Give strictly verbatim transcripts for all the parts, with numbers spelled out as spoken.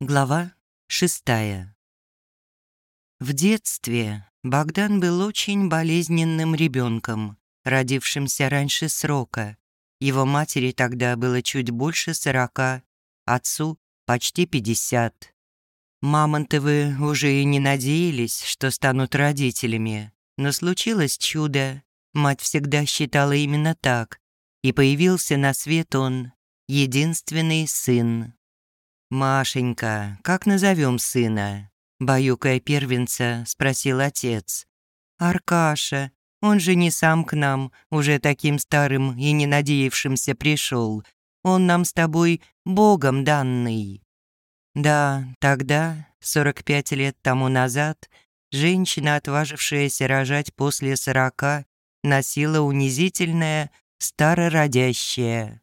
Глава шестая. В детстве Богдан был очень болезненным ребенком, родившимся раньше срока. Его матери тогда было чуть больше сорока, отцу почти пятьдесят. Мамонтовы уже и не надеялись, что станут родителями, но случилось чудо. Мать всегда считала именно так, и появился на свет он, единственный сын. «Машенька, как назовем сына?» — баюкая первенца, спросил отец. «Аркаша, он же не сам к нам, уже таким старым и не надеявшимся пришел. Он нам с тобой Богом данный». Да, тогда, сорок пять лет тому назад, женщина, отважившаяся рожать после сорока, носила унизительное старородящее.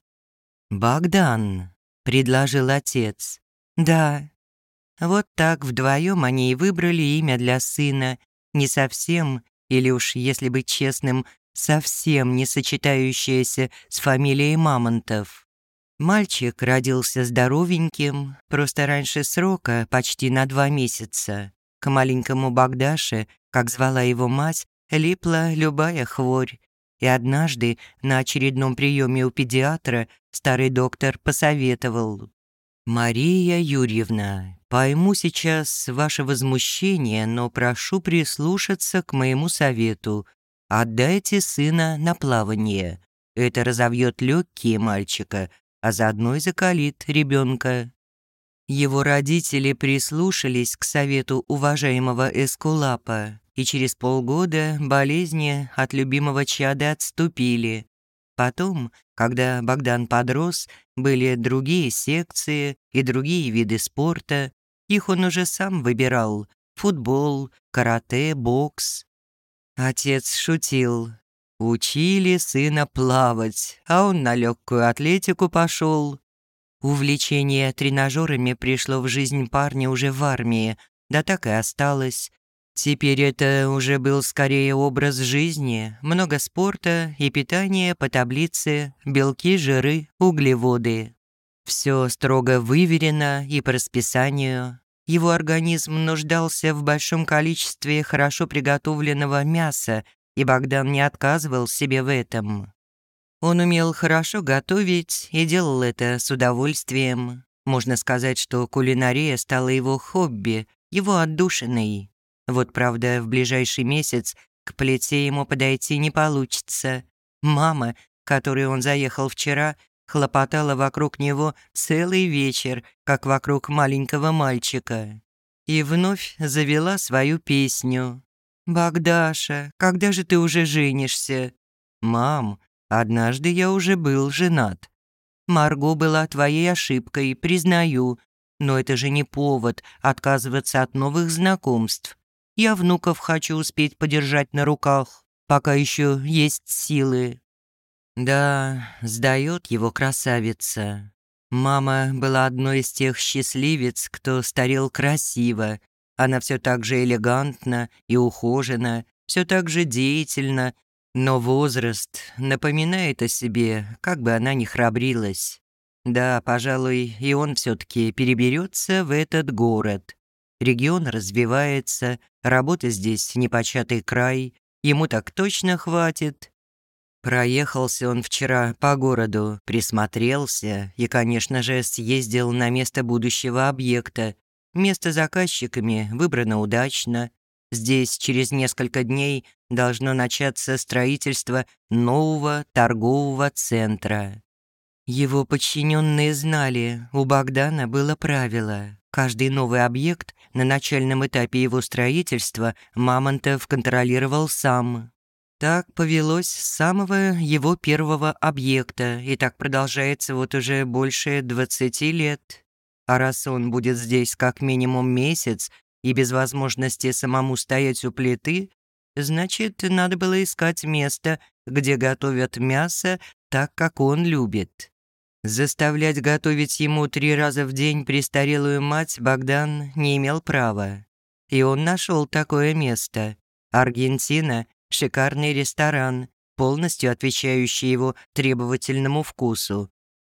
«Богдан», — предложил отец. «Да». Вот так вдвоем они и выбрали имя для сына, не совсем, или уж, если быть честным, совсем не сочетающееся с фамилией Мамонтов. Мальчик родился здоровеньким, просто раньше срока, почти на два месяца. К маленькому Богдаше, как звала его мать, липла любая хворь. И однажды на очередном приеме у педиатра старый доктор посоветовал: «Мария Юрьевна, пойму сейчас ваше возмущение, но прошу прислушаться к моему совету. Отдайте сына на плавание. Это разовьет легкие мальчика, а заодно и закалит ребенка». Его родители прислушались к совету уважаемого Эскулапа, и через полгода болезни от любимого чада отступили. Потом, когда Богдан подрос, были другие секции и другие виды спорта. Их он уже сам выбирал: футбол, карате, бокс. Отец шутил: учили сына плавать, а он на легкую атлетику пошел. Увлечение тренажерами пришло в жизнь парня уже в армии, да так и осталось. Теперь это уже был скорее образ жизни, много спорта и питания по таблице белки, жиры, углеводы. Все строго выверено и по расписанию. Его организм нуждался в большом количестве хорошо приготовленного мяса, и Богдан не отказывал себе в этом. Он умел хорошо готовить и делал это с удовольствием. Можно сказать, что кулинария стала его хобби, его отдушиной. Вот, правда, в ближайший месяц к плите ему подойти не получится. Мама, к которой он заехал вчера, хлопотала вокруг него целый вечер, как вокруг маленького мальчика. И вновь завела свою песню. «Богдаша, когда же ты уже женишься?» «Мам, однажды я уже был женат». «Марго была твоей ошибкой, признаю, но это же не повод отказываться от новых знакомств. Я внуков хочу успеть подержать на руках, пока еще есть силы». Да, сдаёт его красавица. Мама была одной из тех счастливец, кто старел красиво. Она все так же элегантна и ухожена, все так же деятельна, но возраст напоминает о себе, как бы она ни храбрилась. Да, пожалуй, и он все-таки переберется в этот город. Регион развивается, работа здесь непочатый край, ему так точно хватит. Проехался он вчера по городу, присмотрелся и, конечно же, съездил на место будущего объекта. Место заказчиками выбрано удачно. Здесь через несколько дней должно начаться строительство нового торгового центра. Его подчиненные знали, у Богдана было правило: каждый новый объект на начальном этапе его строительства Мамонтов контролировал сам. Так повелось с самого его первого объекта, и так продолжается вот уже больше двадцати лет. А раз он будет здесь как минимум месяц и без возможности самому стоять у плиты, значит, надо было искать место, где готовят мясо так, как он любит. Заставлять готовить ему три раза в день престарелую мать Богдан не имел права. И он нашел такое место. Аргентина — шикарный ресторан, полностью отвечающий его требовательному вкусу.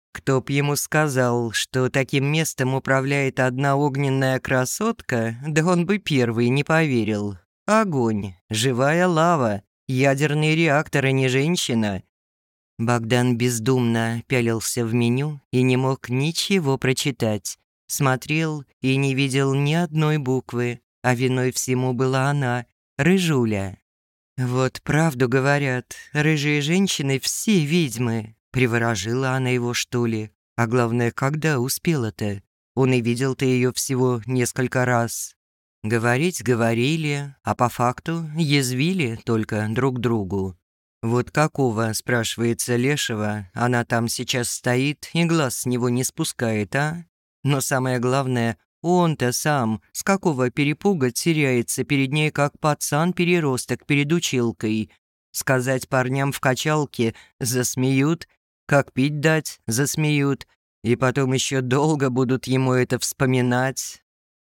Кто б ему сказал, что таким местом управляет одна огненная красотка, да он бы первый не поверил. Огонь, живая лава, ядерный реактор, а не женщина. Богдан бездумно пялился в меню и не мог ничего прочитать. Смотрел и не видел ни одной буквы, а виной всему была она, Рыжуля. «Вот правду говорят, рыжие женщины все ведьмы», приворожила она его, что ли? А главное, когда успела-то? Он и видел-то ее всего несколько раз. Говорить говорили, а по факту язвили только друг другу. Вот какого, спрашивается, лешего, она там сейчас стоит и глаз с него не спускает, а? Но самое главное, он-то сам с какого перепуга теряется перед ней, как пацан-переросток перед училкой. Сказать парням в качалке засмеют, как пить дать засмеют, и потом еще долго будут ему это вспоминать.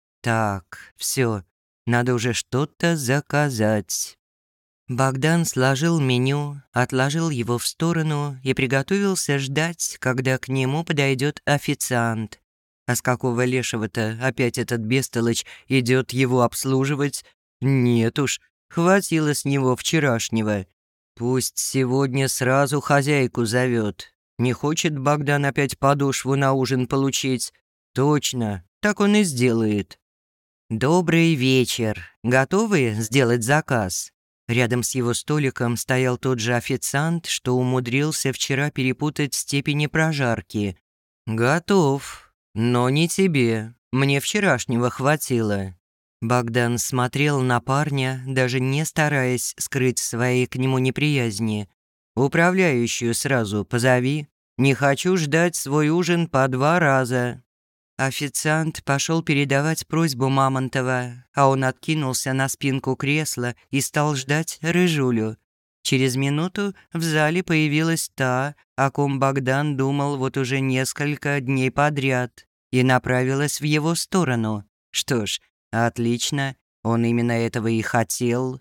Так, все, надо уже что-то заказать. Богдан сложил меню, отложил его в сторону и приготовился ждать, когда к нему подойдет официант. А с какого лешего-то опять этот бестолочь идет его обслуживать? Нет уж, хватило с него вчерашнего. Пусть сегодня сразу хозяйку зовет. Не хочет Богдан опять подошву на ужин получить? Точно, так он и сделает. «Добрый вечер. Готовы сделать заказ?» Рядом с его столиком стоял тот же официант, что умудрился вчера перепутать степени прожарки. «Готов. Но не тебе. Мне вчерашнего хватило». Богдан смотрел на парня, даже не стараясь скрыть свои к нему неприязни. «Управляющую сразу позови. Не хочу ждать свой ужин по два раза». Официант пошел передавать просьбу Мамонтова, а он откинулся на спинку кресла и стал ждать Рыжулю. Через минуту в зале появилась та, о ком Богдан думал вот уже несколько дней подряд, и направилась в его сторону. Что ж, отлично, он именно этого и хотел.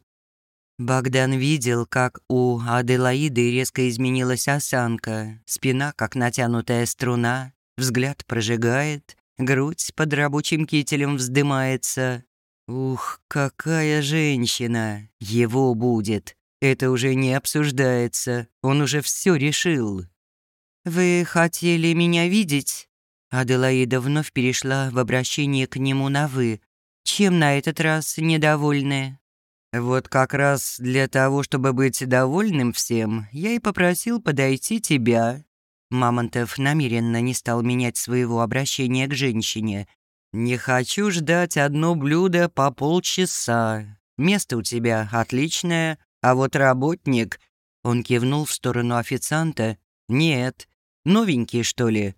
Богдан видел, как у Аделаиды резко изменилась осанка, спина как натянутая струна, взгляд прожигает, грудь под рабочим кителем вздымается. Ух, какая женщина! Его будет. Это уже не обсуждается. Он уже все решил. «Вы хотели меня видеть?» Аделаида вновь перешла в обращение к нему на «вы». «Чем на этот раз недовольны?» «Вот как раз для того, чтобы быть довольным всем, я и попросил подойти тебя». Мамонтов намеренно не стал менять своего обращения к женщине. «Не хочу ждать одно блюдо по полчаса. Место у тебя отличное, а вот работник...» Он кивнул в сторону официанта. «Нет. Новенький, что ли?»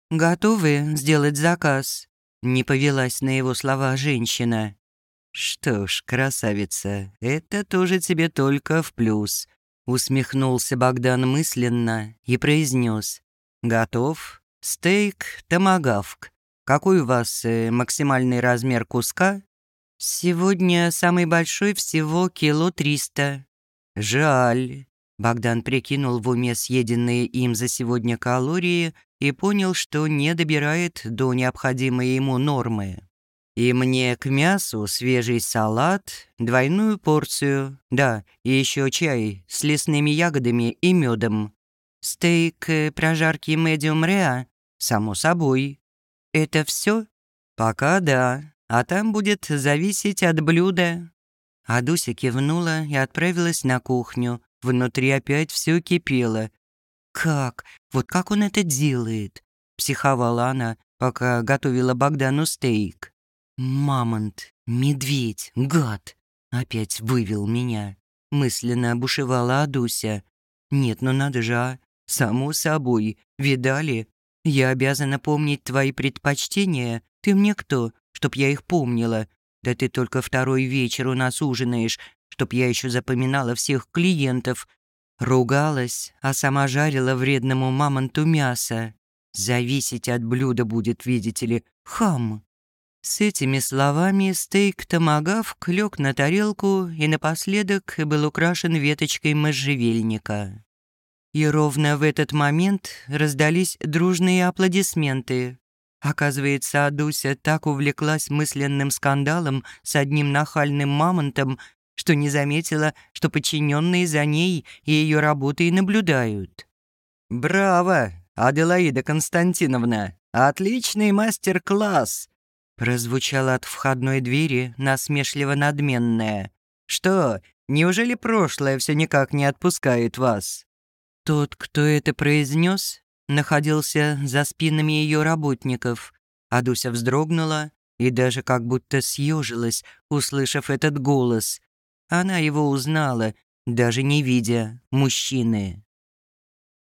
«Готовы сделать заказ?» Не повелась на его слова женщина. «Что ж, красавица, это тоже тебе только в плюс». Усмехнулся Богдан мысленно и произнес: «Готов? Стейк томагавк. Какой у вас э, максимальный размер куска?» «Сегодня самый большой всего кило триста». «Жаль». Богдан прикинул в уме съеденные им за сегодня калории и понял, что не добирает до необходимой ему нормы. «И мне к мясу свежий салат, двойную порцию, да, и еще чай с лесными ягодами и медом. Стейк э, прожарки medium rare, само собой. Это все? Пока да, а там будет зависеть от блюда». Адуся кивнула и отправилась на кухню. Внутри опять все кипело. «Как? Вот как он это делает?» – психовала она, пока готовила Богдану стейк. «Мамонт, медведь, гад!» Опять вывел меня. Мысленно бушевала Адуся. «Нет, ну надо же, а? Само собой. Видали? Я обязана помнить твои предпочтения. Ты мне кто, чтоб я их помнила? Да ты только второй вечер у нас ужинаешь, чтоб я еще запоминала всех клиентов». Ругалась, а сама жарила вредному мамонту мясо. Зависеть от блюда будет, видите ли, хам. С этими словами стейк томагавк лег на тарелку и напоследок был украшен веточкой можжевельника. И ровно в этот момент раздались дружные аплодисменты. Оказывается, Адуся так увлеклась мысленным скандалом с одним нахальным мамонтом, что не заметила, что подчиненные за ней и ее работой наблюдают. «Браво, Аделаида Константиновна! Отличный мастер-класс!» прозвучало от входной двери насмешливо-надменное. «Что, неужели прошлое все никак не отпускает вас?» Тот, кто это произнес, находился за спинами ее работников. Адуся вздрогнула и даже как будто съежилась, услышав этот голос. Она его узнала, даже не видя мужчины.